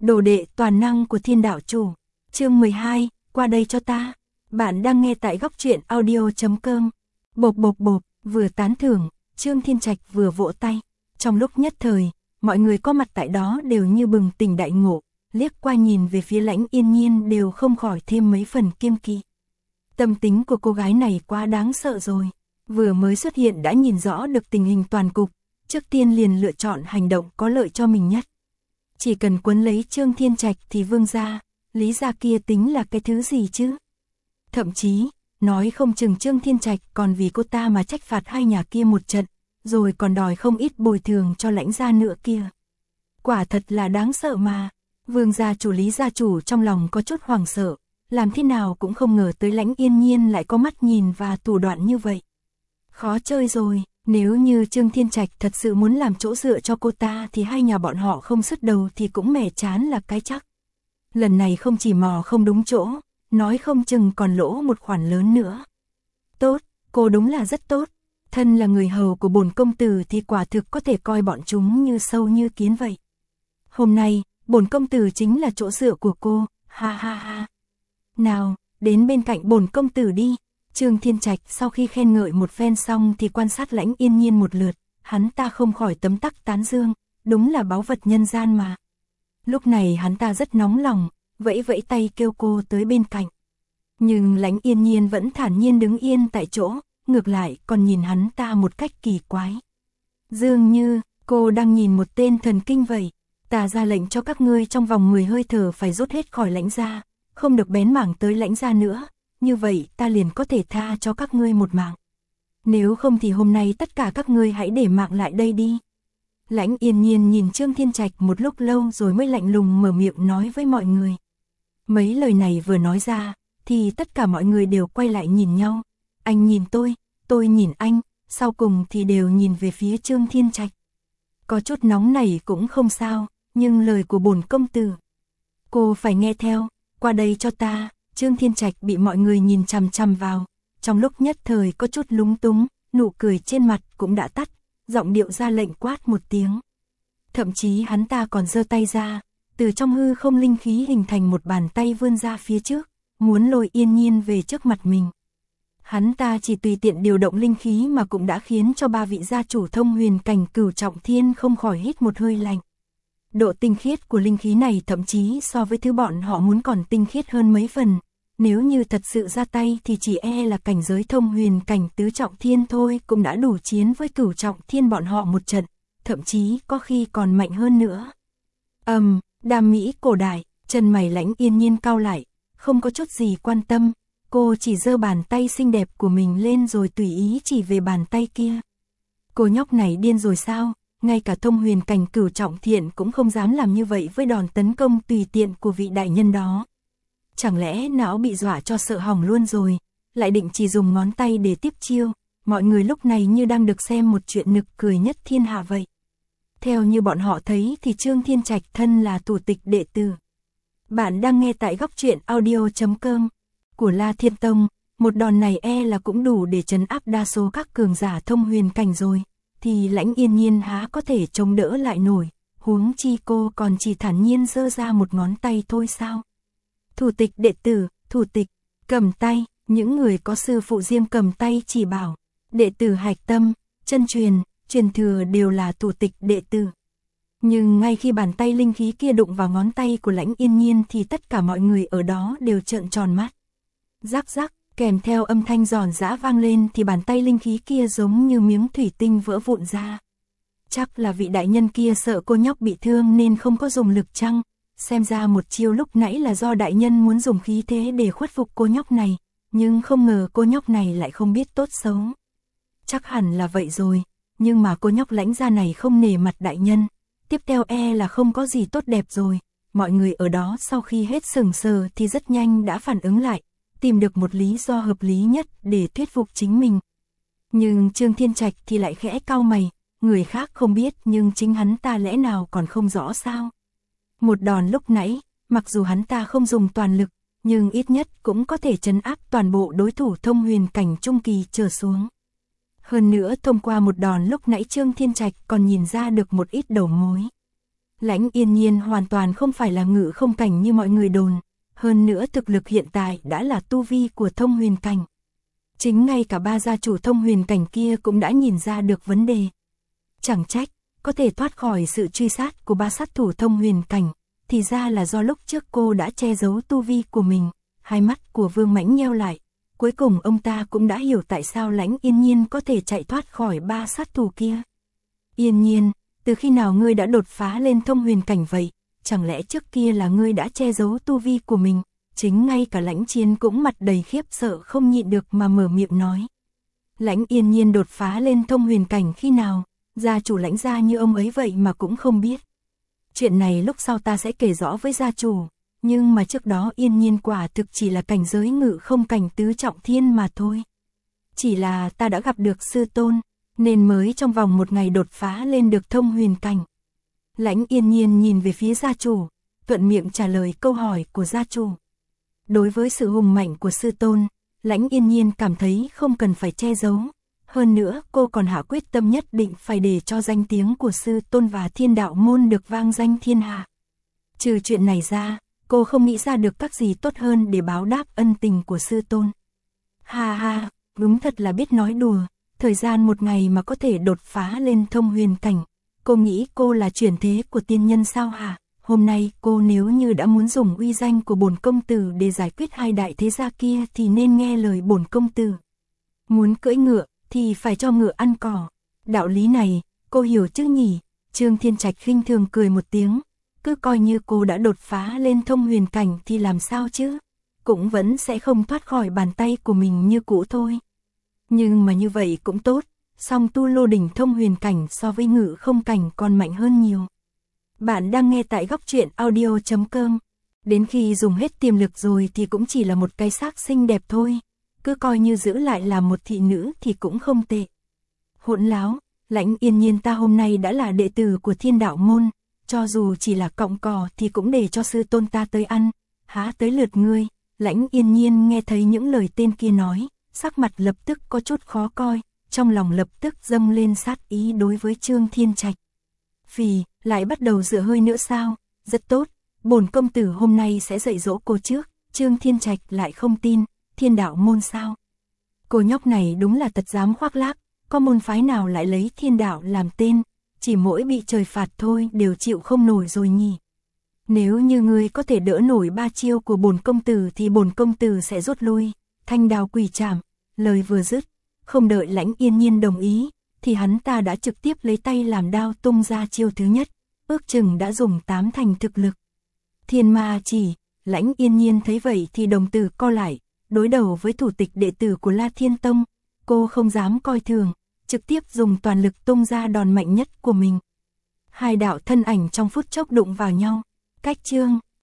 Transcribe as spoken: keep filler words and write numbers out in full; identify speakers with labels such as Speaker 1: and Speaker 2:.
Speaker 1: Đồ đệ toàn năng của Thiên Đạo Chủ. Chương mười hai, qua đây cho ta. Bạn đang nghe tại góc truyện audio chấm com. Bộp bộp bộp, vừa tán thưởng, Trương Thiên Trạch vừa vỗ tay. Trong lúc nhất thời, mọi người có mặt tại đó đều như bừng tỉnh đại ngộ, liếc qua nhìn về phía Lãnh Yên Nhiên đều không khỏi thêm mấy phần kiêng kỵ. Tâm tính của cô gái này quá đáng sợ rồi, vừa mới xuất hiện đã nhìn rõ được tình hình toàn cục, trước tiên liền lựa chọn hành động có lợi cho mình nhất. Chỉ cần quấn lấy Trương Thiên Trạch thì Vương gia, Lý gia kia tính là cái thứ gì chứ? Thậm chí, nói không chừng Trương Thiên Trạch còn vì cô ta mà trách phạt hai nhà kia một trận, rồi còn đòi không ít bồi thường cho Lãnh gia nữa kia. Quả thật là đáng sợ mà. Vương gia chủ Lý gia chủ trong lòng có chút hoảng sợ, làm thế nào cũng không ngờ tới Lãnh Yên Nhiên lại có mắt nhìn và thủ đoạn như vậy. Khó chơi rồi, nếu như Trương Thiên Trạch thật sự muốn làm chỗ dựa cho cô ta thì hai nhà bọn họ không sứt đầu thì cũng mẻ chán là cái chắc. Lần này không chỉ mò không đúng chỗ, nói không chừng còn lỗ một khoản lớn nữa. Tốt, cô đúng là rất tốt. Thân là người hầu của bổn công tử thì quả thực có thể coi bọn chúng như sâu như kiến vậy. Hôm nay, bổn công tử chính là chỗ dựa của cô, ha ha ha. Nào, đến bên cạnh bổn công tử đi. Trương Thiên Trạch sau khi khen ngợi một phen xong thì quan sát Lãnh Yên Nhiên một lượt, hắn ta không khỏi tấm tắc tán dương, đúng là báu vật nhân gian mà. Lúc này hắn ta rất nóng lòng, vẫy vẫy tay kêu cô tới bên cạnh. Nhưng Lãnh Yên Nhiên vẫn thản nhiên đứng yên tại chỗ, ngược lại còn nhìn hắn ta một cách kỳ quái. Dường như, cô đang nhìn một tên thần kinh vậy. Ta ra lệnh cho các ngươi trong vòng mười hơi thở phải rút hết khỏi Lãnh gia, không được bén mảng tới Lãnh gia nữa, như vậy ta liền có thể tha cho các ngươi một mạng. Nếu không thì hôm nay tất cả các ngươi hãy để mạng lại đây đi. Lãnh Yên Nhiên nhìn Trương Thiên Trạch một lúc lâu rồi mới lạnh lùng mở miệng nói với mọi người. Mấy lời này vừa nói ra, thì tất cả mọi người đều quay lại nhìn nhau. Anh nhìn tôi, tôi nhìn anh, sau cùng thì đều nhìn về phía Trương Thiên Trạch. Có chút nóng này cũng không sao, nhưng lời của bổn công tử, cô phải nghe theo, qua đây cho ta. Trương Thiên Trạch bị mọi người nhìn chằm chằm vào, trong lúc nhất thời có chút lúng túng, nụ cười trên mặt cũng đã tắt, giọng điệu ra lệnh quát một tiếng. Thậm chí hắn ta còn giơ tay ra, từ trong hư không linh khí hình thành một bàn tay vươn ra phía trước, muốn lôi Yên Nhiên về trước mặt mình. Hắn ta chỉ tùy tiện điều động linh khí mà cũng đã khiến cho ba vị gia chủ thông huyền cảnh cửu trọng thiên không khỏi hít một hơi lạnh. Độ tinh khiết của linh khí này thậm chí so với thứ bọn họ muốn còn tinh khiết hơn mấy phần. Nếu như thật sự ra tay thì chỉ e là cảnh giới thông huyền cảnh tứ trọng thiên thôi cũng đã đủ chiến với cửu trọng thiên bọn họ một trận, thậm chí có khi còn mạnh hơn nữa. Ầm, um, đam mỹ cổ đại, chân mày Lãnh Yên Nhiên cau lại, không có chút gì quan tâm, cô chỉ giơ bàn tay xinh đẹp của mình lên rồi tùy ý chỉ về bàn tay kia. Cô nhóc này điên rồi sao? Ngay cả thông huyền cảnh cửu trọng thiện cũng không dám làm như vậy với đòn tấn công tùy tiện của vị đại nhân đó. Chẳng lẽ não bị dọa cho sợ hỏng luôn rồi, lại định chỉ dùng ngón tay để tiếp chiêu, mọi người lúc này như đang được xem một chuyện nực cười nhất thiên hạ vậy. Theo như bọn họ thấy thì Trương Thiên Trạch thân là thủ tịch đệ tử. Bạn đang nghe tại góc truyện audio chấm com của La Thiên Tông, một đòn này e là cũng đủ để trấn áp đa số các cường giả thông huyền cảnh rồi. Thì Lãnh Yên Nhiên há có thể chống đỡ lại nổi, huống chi cô còn chỉ thản nhiên giơ ra một ngón tay thôi sao. Thủ tịch đệ tử, thủ tịch, cầm tay, những người có sư phụ riêng cầm tay chỉ bảo, đệ tử hạch tâm, chân truyền, truyền thừa đều là thủ tịch đệ tử. Nhưng ngay khi bàn tay linh khí kia đụng vào ngón tay của Lãnh Yên Nhiên thì tất cả mọi người ở đó đều trợn tròn mắt. Rắc rắc. Kèm theo âm thanh giòn giã vang lên thì bàn tay linh khí kia giống như miếng thủy tinh vỡ vụn ra. Chắc là vị đại nhân kia sợ cô nhóc bị thương nên không có dùng lực chăng, xem ra một chiêu lúc nãy là do đại nhân muốn dùng khí thế để khuất phục cô nhóc này, nhưng không ngờ cô nhóc này lại không biết tốt xấu. Chắc hẳn là vậy rồi, nhưng mà cô nhóc Lãnh gia này không nể mặt đại nhân, tiếp theo e là không có gì tốt đẹp rồi. Mọi người ở đó sau khi hết sững sờ thì rất nhanh đã phản ứng lại, tìm được một lý do hợp lý nhất để thuyết phục chính mình. Nhưng Trương Thiên Trạch thì lại khẽ cau mày, người khác không biết nhưng chính hắn ta lẽ nào còn không rõ sao. Một đòn lúc nãy, mặc dù hắn ta không dùng toàn lực, nhưng ít nhất cũng có thể trấn áp toàn bộ đối thủ thông huyền cảnh trung kỳ trở xuống. Hơn nữa thông qua một đòn lúc nãy Trương Thiên Trạch còn nhìn ra được một ít đầu mối. Lãnh Yên Nhiên hoàn toàn không phải là ngự không cảnh như mọi người đồn, hơn nữa thực lực hiện tại đã là tu vi của thông huyền cảnh. Chính ngay cả ba gia chủ thông huyền cảnh kia cũng đã nhìn ra được vấn đề. Chẳng trách, có thể thoát khỏi sự truy sát của ba sát thủ thông huyền cảnh, thì ra là do lúc trước cô đã che giấu tu vi của mình. Hai mắt của Vương Mãnh nheo lại, cuối cùng ông ta cũng đã hiểu tại sao Lãnh Yên Nhiên có thể chạy thoát khỏi ba sát thủ kia. Yên Nhiên, từ khi nào ngươi đã đột phá lên thông huyền cảnh vậy? Chẳng lẽ trước kia là ngươi đã che giấu tu vi của mình? Chính ngay cả Lãnh Chiến cũng mặt đầy khiếp sợ không nhịn được mà mở miệng nói. Lãnh Yên Nhiên đột phá lên thông huyền cảnh khi nào? Gia chủ Lãnh gia như ông ấy vậy mà cũng không biết. Chuyện này lúc sau ta sẽ kể rõ với gia chủ, nhưng mà trước đó Yên Nhiên quả thực chỉ là cảnh giới ngự không cảnh tứ trọng thiên mà thôi. Chỉ là ta đã gặp được sư tôn, nên mới trong vòng một ngày đột phá lên được thông huyền cảnh. Lãnh Yên Nhiên nhìn về phía gia chủ, thuận miệng trả lời câu hỏi của gia chủ. Đối với sự hùng mạnh của sư tôn, Lãnh Yên Nhiên cảm thấy không cần phải che giấu. Hơn nữa cô còn hạ quyết tâm nhất định phải để cho danh tiếng của sư tôn và thiên đạo môn được vang danh thiên hạ. Trừ chuyện này ra, cô không nghĩ ra được các gì tốt hơn để báo đáp ân tình của sư tôn. Ha ha, đúng thật là biết nói đùa, thời gian một ngày mà có thể đột phá lên thông huyền cảnh. Cô nghĩ cô là chuyển thế của tiên nhân sao hả? Hôm nay cô nếu như đã muốn dùng uy danh của bổn công tử để giải quyết hai đại thế gia kia thì nên nghe lời bổn công tử. Muốn cưỡi ngựa thì phải cho ngựa ăn cỏ. Đạo lý này, cô hiểu chứ nhỉ? Trương Thiên Trạch khinh thường cười một tiếng. Cứ coi như cô đã đột phá lên thông huyền cảnh thì làm sao chứ? Cũng vẫn sẽ không thoát khỏi bàn tay của mình như cũ thôi. Nhưng mà như vậy cũng tốt. Song tu lô đỉnh thông huyền cảnh so với ngự không cảnh còn mạnh hơn nhiều. Bạn đang nghe tại góc truyện audio chấm com. Đến khi dùng hết tiềm lực rồi thì cũng chỉ là một cái xác xinh đẹp thôi. Cứ coi như giữ lại là một thị nữ thì cũng không tệ. Hỗn láo, Lãnh Yên Nhiên ta hôm nay đã là đệ tử của thiên đạo môn. Cho dù chỉ là cọng cỏ thì cũng để cho sư tôn ta tới ăn. Há tới lượt ngươi. Lãnh Yên Nhiên nghe thấy những lời tên kia nói, sắc mặt lập tức có chút khó coi. Trong lòng lập tức dâng lên sát ý đối với Trương Thiên Trạch. Vì, lại bắt đầu dựa hơi nữa sao? Rất tốt, bổn công tử hôm nay sẽ dạy dỗ cô trước. Trương Thiên Trạch lại không tin, thiên đạo môn sao? Cô nhóc này đúng là tật dám khoác lác, có môn phái nào lại lấy thiên đạo làm tên, chỉ mỗi bị trời phạt thôi đều chịu không nổi rồi nhỉ. Nếu như ngươi có thể đỡ nổi ba chiêu của bổn công tử thì bổn công tử sẽ rút lui. Thanh đao quỷ trảm, lời vừa dứt, không đợi Lãnh Yên Nhiên đồng ý, thì hắn ta đã trực tiếp lấy tay làm đao tung ra chiêu thứ nhất, ước chừng đã dùng tám thành thực lực. Thiên ma chỉ, Lãnh Yên Nhiên thấy vậy thì đồng tử co lại, đối đầu với thủ tịch đệ tử của La Thiên Tông, cô không dám coi thường, trực tiếp dùng toàn lực tung ra đòn mạnh nhất của mình. Hai đạo thân ảnh trong phút chốc đụng vào nhau, cách chương.